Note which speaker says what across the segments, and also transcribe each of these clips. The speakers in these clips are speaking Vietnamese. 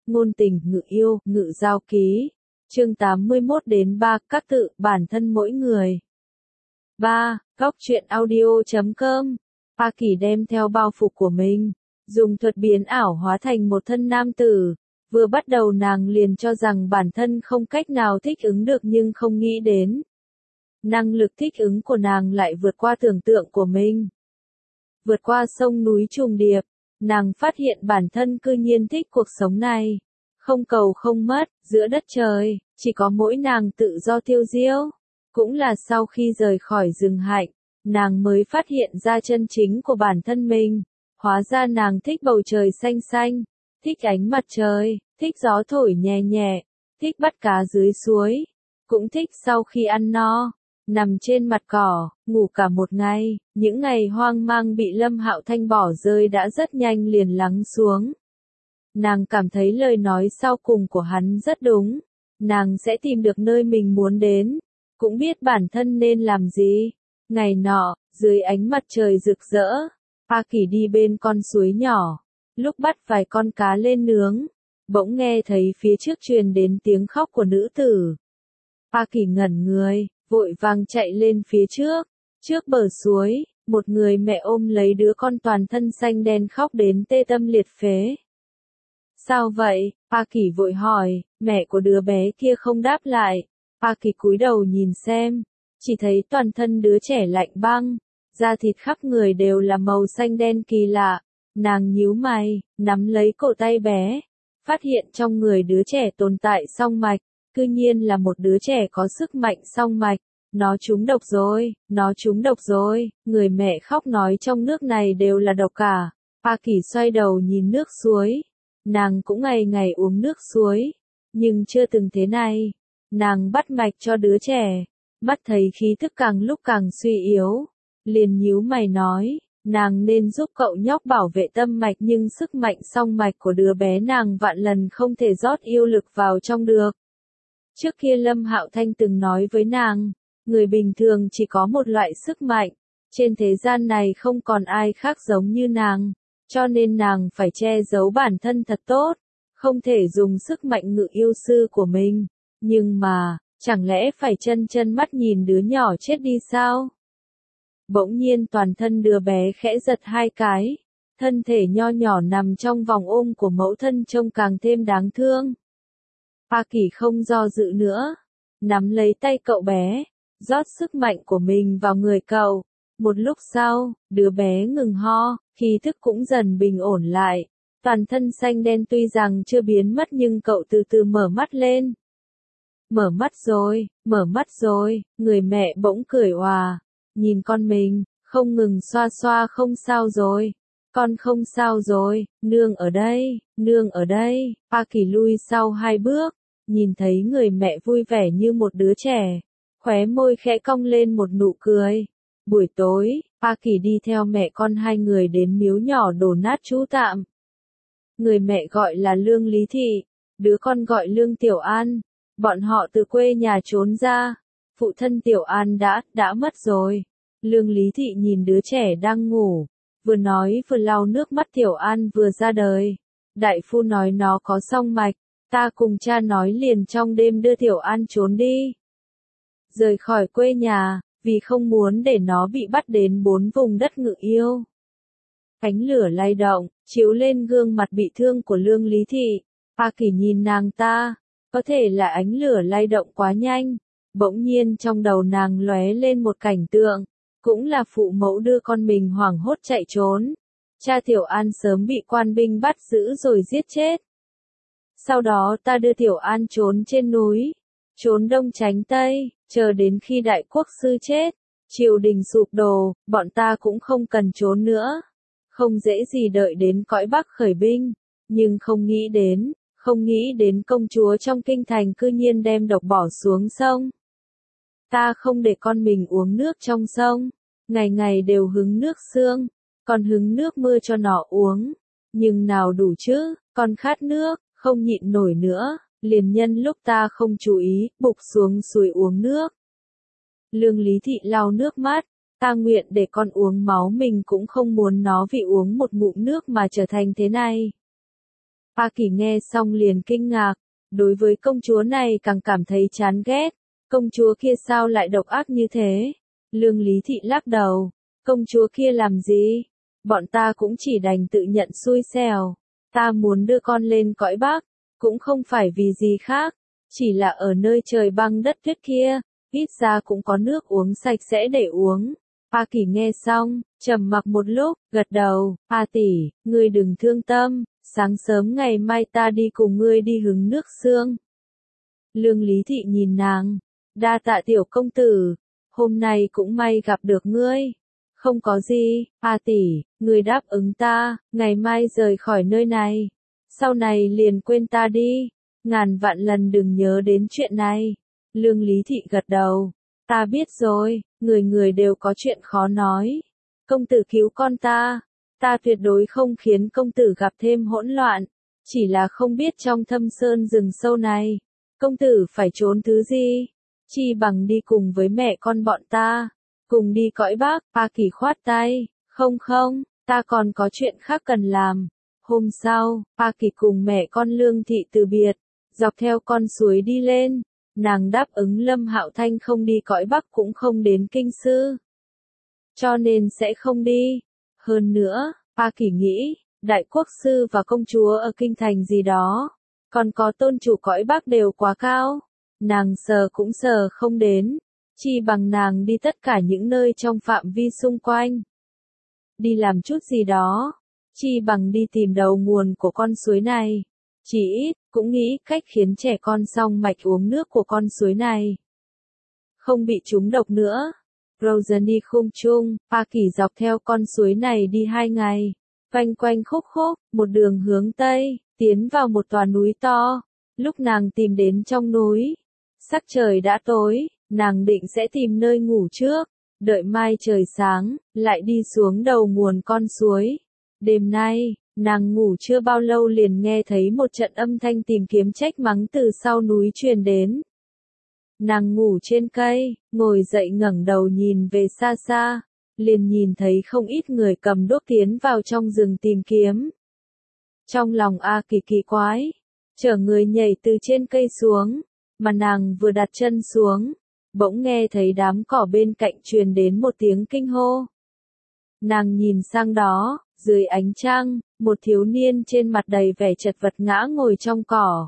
Speaker 1: ngôn tình, ngự yêu, ngự giao ký. Chương 81-3, các tự, bản thân mỗi người. 3. Góc truyện audio.com. A Kỳ đem theo bao phục của mình, dùng thuật biến ảo hóa thành một thân nam tử. Vừa bắt đầu nàng liền cho rằng bản thân không cách nào thích ứng được, nhưng không nghĩ đến năng lực thích ứng của nàng lại vượt qua tưởng tượng của mình. Vượt qua sông núi trùng điệp, nàng phát hiện bản thân cư nhiên thích cuộc sống này. Không cầu không mất, giữa đất trời, chỉ có mỗi nàng tự do tiêu diêu. Cũng là sau khi rời khỏi rừng hạnh, nàng mới phát hiện ra chân chính của bản thân mình. Hóa ra nàng thích bầu trời xanh xanh, thích ánh mặt trời, thích gió thổi nhẹ nhẹ, thích bắt cá dưới suối, cũng thích sau khi ăn no, nằm trên mặt cỏ, ngủ cả một ngày. Những ngày hoang mang bị Lâm Hạo Thanh bỏ rơi đã rất nhanh liền lắng xuống. Nàng cảm thấy lời nói sau cùng của hắn rất đúng. Nàng sẽ tìm được nơi mình muốn đến, cũng biết bản thân nên làm gì. Ngày nọ, dưới ánh mặt trời rực rỡ, A Kỳ đi bên con suối nhỏ, lúc bắt vài con cá lên nướng, bỗng nghe thấy phía trước truyền đến tiếng khóc của nữ tử. A Kỳ ngẩn người, vội vàng chạy lên phía trước. Trước bờ suối, một người mẹ ôm lấy đứa con toàn thân xanh đen khóc đến tê tâm liệt phế. Sao vậy? A Kỳ vội hỏi, mẹ của đứa bé kia không đáp lại. A Kỳ cúi đầu nhìn xem, chỉ thấy toàn thân đứa trẻ lạnh băng, da thịt khắp người đều là màu xanh đen kỳ lạ. Nàng nhíu mày, nắm lấy cổ tay bé, phát hiện trong người đứa trẻ tồn tại song mạch, cư nhiên là một đứa trẻ có sức mạnh song mạch. Nó trúng độc rồi, nó trúng độc rồi, người mẹ khóc nói trong nước này đều là độc cả. A Kỳ xoay đầu nhìn nước suối, nàng cũng ngày ngày uống nước suối, nhưng chưa từng thế này. Nàng bắt mạch cho đứa trẻ, mắt thấy khí thức càng lúc càng suy yếu, liền nhíu mày nói, nàng nên giúp cậu nhóc bảo vệ tâm mạch, nhưng sức mạnh song mạch của đứa bé nàng vạn lần không thể rót yêu lực vào trong được. Trước kia Lâm Hạo Thanh từng nói với nàng, người bình thường chỉ có một loại sức mạnh, trên thế gian này không còn ai khác giống như nàng, cho nên nàng phải che giấu bản thân thật tốt, không thể dùng sức mạnh ngự yêu sư của mình. Nhưng mà, chẳng lẽ phải chân mắt nhìn đứa nhỏ chết đi sao? Bỗng nhiên toàn thân đứa bé khẽ giật hai cái, thân thể nho nhỏ nằm trong vòng ôm của mẫu thân trông càng thêm đáng thương. A Kỳ không do dự nữa, nắm lấy tay cậu bé, rót sức mạnh của mình vào người cậu. Một lúc sau, đứa bé ngừng ho, khí thức cũng dần bình ổn lại. Toàn thân xanh đen tuy rằng chưa biến mất nhưng cậu từ từ mở mắt lên. Mở mắt rồi, người mẹ bỗng cười òa, nhìn con mình, không ngừng xoa xoa. Không sao rồi, con không sao rồi, nương ở đây. A Kỳ lui sau hai bước, nhìn thấy người mẹ vui vẻ như một đứa trẻ, khóe môi khẽ cong lên một nụ cười. Buổi tối, A Kỳ đi theo mẹ con hai người đến miếu nhỏ đổ nát trú tạm. Người mẹ gọi là Lương Lý Thị, đứa con gọi Lương Tiểu An. Bọn họ từ quê nhà trốn ra, phụ thân Tiểu An đã mất rồi. Lương Lý Thị nhìn đứa trẻ đang ngủ, vừa nói vừa lau nước mắt. Tiểu An vừa ra đời, đại phu nói nó có song mạch, ta cùng cha nói liền trong đêm đưa Tiểu An trốn đi, rời khỏi quê nhà, vì không muốn để nó bị bắt đến 4 vùng đất ngự yêu. Ánh lửa lay động, chiếu lên gương mặt bị thương của Lương Lý Thị. A Kỳ nhìn nàng ta, có thể là ánh lửa lay động quá nhanh, bỗng nhiên trong đầu nàng lóe lên một cảnh tượng, cũng là phụ mẫu đưa con mình hoảng hốt chạy trốn. Cha Tiểu An sớm bị quan binh bắt giữ rồi giết chết. Sau đó ta đưa Tiểu An trốn trên núi, trốn đông tránh tây, chờ đến khi đại quốc sư chết, triều đình sụp đổ, bọn ta cũng không cần trốn nữa. Không dễ gì đợi đến cõi Bắc khởi binh, nhưng không nghĩ đến công chúa trong kinh thành cư nhiên đem độc bỏ xuống sông. Ta không để con mình uống nước trong sông, ngày ngày đều hứng nước sương, còn hứng nước mưa cho nó uống, nhưng nào đủ chứ, con khát nước, không nhịn nổi nữa, liền nhân lúc ta không chú ý, bục xuống suối uống nước. Lương Lý Thị lau nước mắt, ta nguyện để con uống máu mình cũng không muốn nó vì uống một ngụm nước mà trở thành thế này. A Kỳ nghe xong liền kinh ngạc, đối với công chúa này càng cảm thấy chán ghét, công chúa kia sao lại độc ác như thế? Lương Lý Thị lắc đầu, công chúa kia làm gì? Bọn ta cũng chỉ đành tự nhận xui xẻo, ta muốn đưa con lên cõi Bắc, cũng không phải vì gì khác, chỉ là ở nơi trời băng đất tuyết kia, ít ra cũng có nước uống sạch sẽ để uống. A Kỳ nghe xong, trầm mặc một lúc, gật đầu, A tỷ, ngươi đừng thương tâm, sáng sớm ngày mai ta đi cùng ngươi đi hứng nước sương. Lương Lý Thị nhìn nàng, đa tạ tiểu công tử, hôm nay cũng may gặp được ngươi. Không có gì, A tỷ, ngươi đáp ứng ta, ngày mai rời khỏi nơi này. Sau này liền quên ta đi, ngàn vạn lần đừng nhớ đến chuyện này. Lương Lý Thị gật đầu, ta biết rồi, người người đều có chuyện khó nói. Công tử cứu con ta tuyệt đối không khiến công tử gặp thêm hỗn loạn. Chỉ là không biết trong thâm sơn rừng sâu này, công tử phải trốn thứ gì? Chi bằng đi cùng với mẹ con bọn ta, cùng đi cõi Bắc. A Kỳ khoát tay, không, ta còn có chuyện khác cần làm. Hôm sau, A Kỳ cùng mẹ con Lương Thị từ biệt, dọc theo con suối đi lên. Nàng đáp ứng Lâm Hạo Thanh không đi cõi Bắc cũng không đến kinh sư, cho nên sẽ không đi. Hơn nữa, A Kỳ nghĩ, đại quốc sư và công chúa ở kinh thành gì đó, còn có tôn chủ cõi Bắc đều quá cao, nàng sờ cũng sờ không đến, chi bằng nàng đi tất cả những nơi trong phạm vi xung quanh. Đi làm chút gì đó, chi bằng đi tìm đầu nguồn của con suối này. Chỉ ít, cũng nghĩ cách khiến trẻ con song mạch uống nước của con suối này, không bị trúng độc nữa. Rosany khung chung, A Kỳ dọc theo con suối này đi 2 ngày, quanh quanh khúc khúc, một đường hướng Tây, tiến vào một tòa núi to. Lúc nàng tìm đến trong núi, sắc trời đã tối, nàng định sẽ tìm nơi ngủ trước, đợi mai trời sáng, lại đi xuống đầu nguồn con suối. Đêm nay, nàng ngủ chưa bao lâu liền nghe thấy một trận âm thanh tìm kiếm trách mắng từ sau núi truyền đến. Nàng ngủ trên cây, ngồi dậy ngẩng đầu nhìn về xa xa, liền nhìn thấy không ít người cầm đuốc tiến vào trong rừng tìm kiếm. Trong lòng A Kỳ kỳ quái, chở người nhảy từ trên cây xuống, mà nàng vừa đặt chân xuống, bỗng nghe thấy đám cỏ bên cạnh truyền đến một tiếng kinh hô. Nàng nhìn sang đó, dưới ánh trăng, một thiếu niên trên mặt đầy vẻ chật vật ngã ngồi trong cỏ.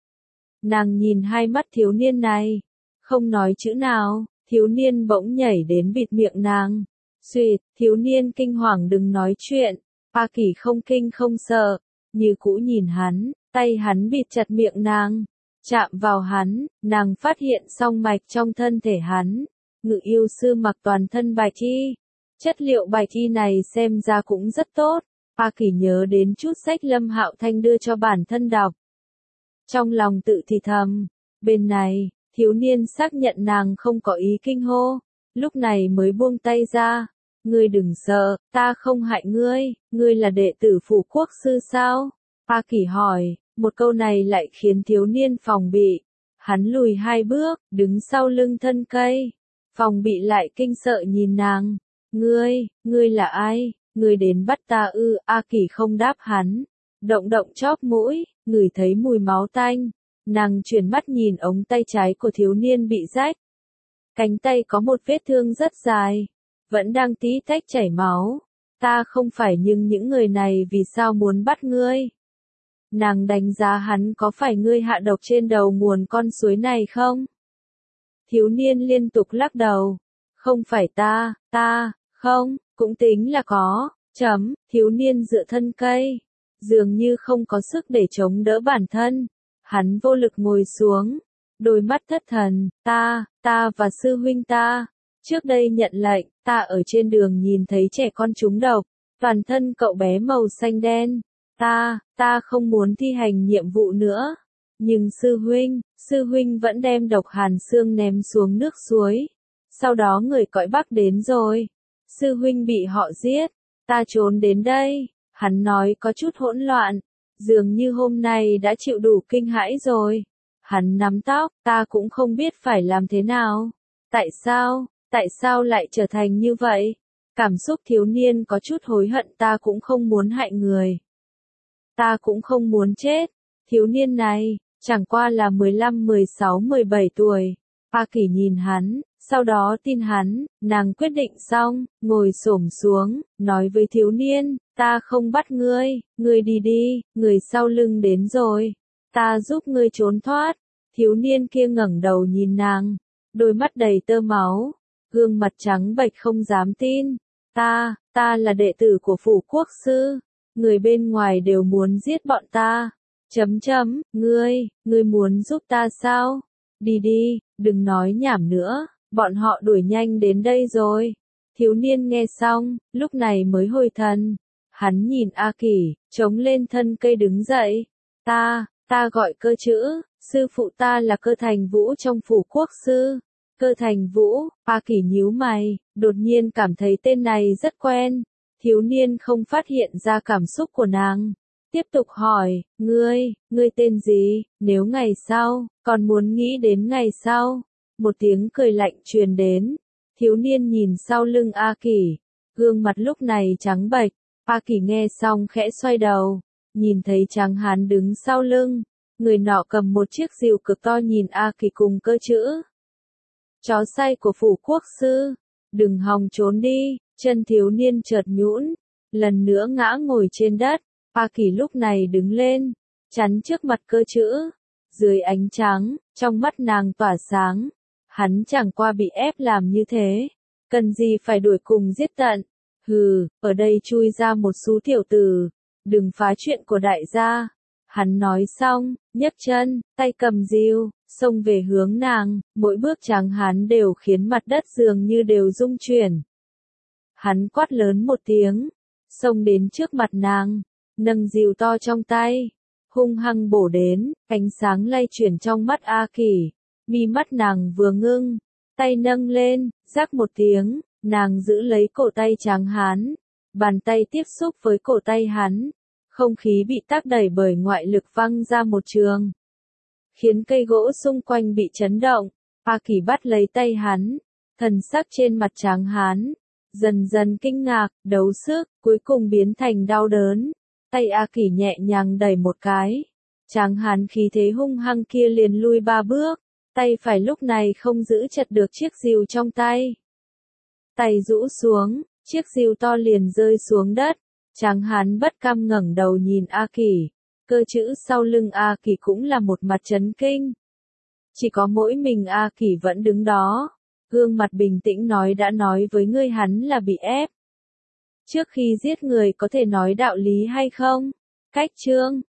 Speaker 1: Nàng nhìn hai mắt thiếu niên này, không nói chữ nào, thiếu niên bỗng nhảy đến bịt miệng nàng. Xuyệt, thiếu niên kinh hoàng đừng nói chuyện. A Kỳ không kinh không sợ, như cũ nhìn hắn, tay hắn bịt chặt miệng nàng. Chạm vào hắn, nàng phát hiện song mạch trong thân thể hắn. Ngự yêu sư mặc toàn thân bạch y. Chất liệu bạch y này xem ra cũng rất tốt. A Kỳ nhớ đến chút sách Lâm Hạo Thanh đưa cho bản thân đọc. Trong lòng tự thì thầm, bên này, thiếu niên xác nhận nàng không có ý kinh hô, lúc này mới buông tay ra. Ngươi đừng sợ, ta không hại ngươi, ngươi là đệ tử Phủ Quốc sư sao? A Kỳ hỏi, một câu này lại khiến thiếu niên phòng bị. Hắn lùi 2 bước, đứng sau lưng thân cây. Phòng bị lại kinh sợ nhìn nàng. Ngươi là ai? Ngươi đến bắt ta ư? A Kỳ không đáp hắn. Động chóp mũi, ngửi thấy mùi máu tanh. Nàng chuyển mắt nhìn ống tay trái của thiếu niên bị rách. Cánh tay có một vết thương rất dài, vẫn đang tí tách chảy máu. Ta không phải nhưng những người này vì sao muốn bắt ngươi? Nàng đánh giá hắn có phải ngươi hạ độc trên đầu nguồn con suối này không? Thiếu niên liên tục lắc đầu. Không phải ta, không, cũng tính là có, thiếu niên dựa thân cây. Dường như không có sức để chống đỡ bản thân. Hắn vô lực ngồi xuống, đôi mắt thất thần, ta và sư huynh ta, trước đây nhận lệnh, ta ở trên đường nhìn thấy trẻ con trúng độc, toàn thân cậu bé màu xanh đen, ta không muốn thi hành nhiệm vụ nữa, nhưng sư huynh vẫn đem độc hàn xương ném xuống nước suối, sau đó người cõi Bắc đến rồi, sư huynh bị họ giết, ta trốn đến đây, hắn nói có chút hỗn loạn. Dường như hôm nay đã chịu đủ kinh hãi rồi. Hắn nắm tóc, ta cũng không biết phải làm thế nào. Tại sao lại trở thành như vậy? Cảm xúc thiếu niên có chút hối hận, ta cũng không muốn hại người. Ta cũng không muốn chết, thiếu niên này, chẳng qua là 15, 16, 17 tuổi. A Kỳ nhìn hắn, sau đó tin hắn, nàng quyết định xong, ngồi xổm xuống, nói với thiếu niên, ta không bắt ngươi, ngươi đi đi, người sau lưng đến rồi, ta giúp ngươi trốn thoát. Thiếu niên kia ngẩng đầu nhìn nàng, đôi mắt đầy tơ máu, gương mặt trắng bệch không dám tin. Ta là đệ tử của phủ quốc sư, người bên ngoài đều muốn giết bọn ta. Ngươi muốn giúp ta sao? Đi đi, đừng nói nhảm nữa, bọn họ đuổi nhanh đến đây rồi. Thiếu niên nghe xong, lúc này mới hồi thần. Hắn nhìn A Kỳ, chống lên thân cây đứng dậy. Ta gọi Cơ Chữ, sư phụ ta là Cơ Thành Vũ trong phủ quốc sư. Cơ Thành Vũ, A Kỳ nhíu mày, đột nhiên cảm thấy tên này rất quen. Thiếu niên không phát hiện ra cảm xúc của nàng. Tiếp tục hỏi, ngươi tên gì, nếu ngày sau, còn muốn nghĩ đến ngày sau. Một tiếng cười lạnh truyền đến. Thiếu niên nhìn sau lưng A Kỳ, gương mặt lúc này trắng bệch. A Kỳ nghe xong khẽ xoay đầu, nhìn thấy tráng hán đứng sau lưng. Người nọ cầm một chiếc rìu cực to nhìn A Kỳ cùng Cơ Chữ. Chó say của phủ quốc sư, đừng hòng trốn đi. Chân thiếu niên chợt nhũn, lần nữa ngã ngồi trên đất. A Kỳ lúc này đứng lên, chắn trước mặt Cơ Chữ. Dưới ánh trắng, trong mắt nàng tỏa sáng. Hắn chẳng qua bị ép làm như thế, cần gì phải đuổi cùng giết tận. Hừ, ở đây chui ra một số tiểu tử, đừng phá chuyện của đại gia. Hắn nói xong, nhấc chân, tay cầm rìu, xông về hướng nàng, mỗi bước tráng hán đều khiến mặt đất dường như đều rung chuyển. Hắn quát lớn một tiếng, xông đến trước mặt nàng, nâng rìu to trong tay, hung hăng bổ đến, ánh sáng lay chuyển trong mắt A Kỳ, mi mắt nàng vừa ngưng, tay nâng lên, rắc một tiếng, nàng giữ lấy cổ tay tráng hán, bàn tay tiếp xúc với cổ tay hắn, không khí bị tác đẩy bởi ngoại lực văng ra một trường, khiến cây gỗ xung quanh bị chấn động. A Kỳ bắt lấy tay hắn, thần sắc trên mặt tráng hán dần dần kinh ngạc, đấu sức, cuối cùng biến thành đau đớn. Tay A Kỳ nhẹ nhàng đẩy một cái, tráng hán khí thế hung hăng kia liền lui 3 bước, tay phải lúc này không giữ chặt được chiếc rìu trong tay. Tay rũ xuống, chiếc rìu to liền rơi xuống đất. Tráng hán bất cam ngẩng đầu nhìn A Kỳ, Cơ Chữ sau lưng A Kỳ cũng là một mặt chấn kinh. Chỉ có mỗi mình A Kỳ vẫn đứng đó, gương mặt bình tĩnh nói đã nói với ngươi hắn là bị ép. Trước khi giết người có thể nói đạo lý hay không? Cách chương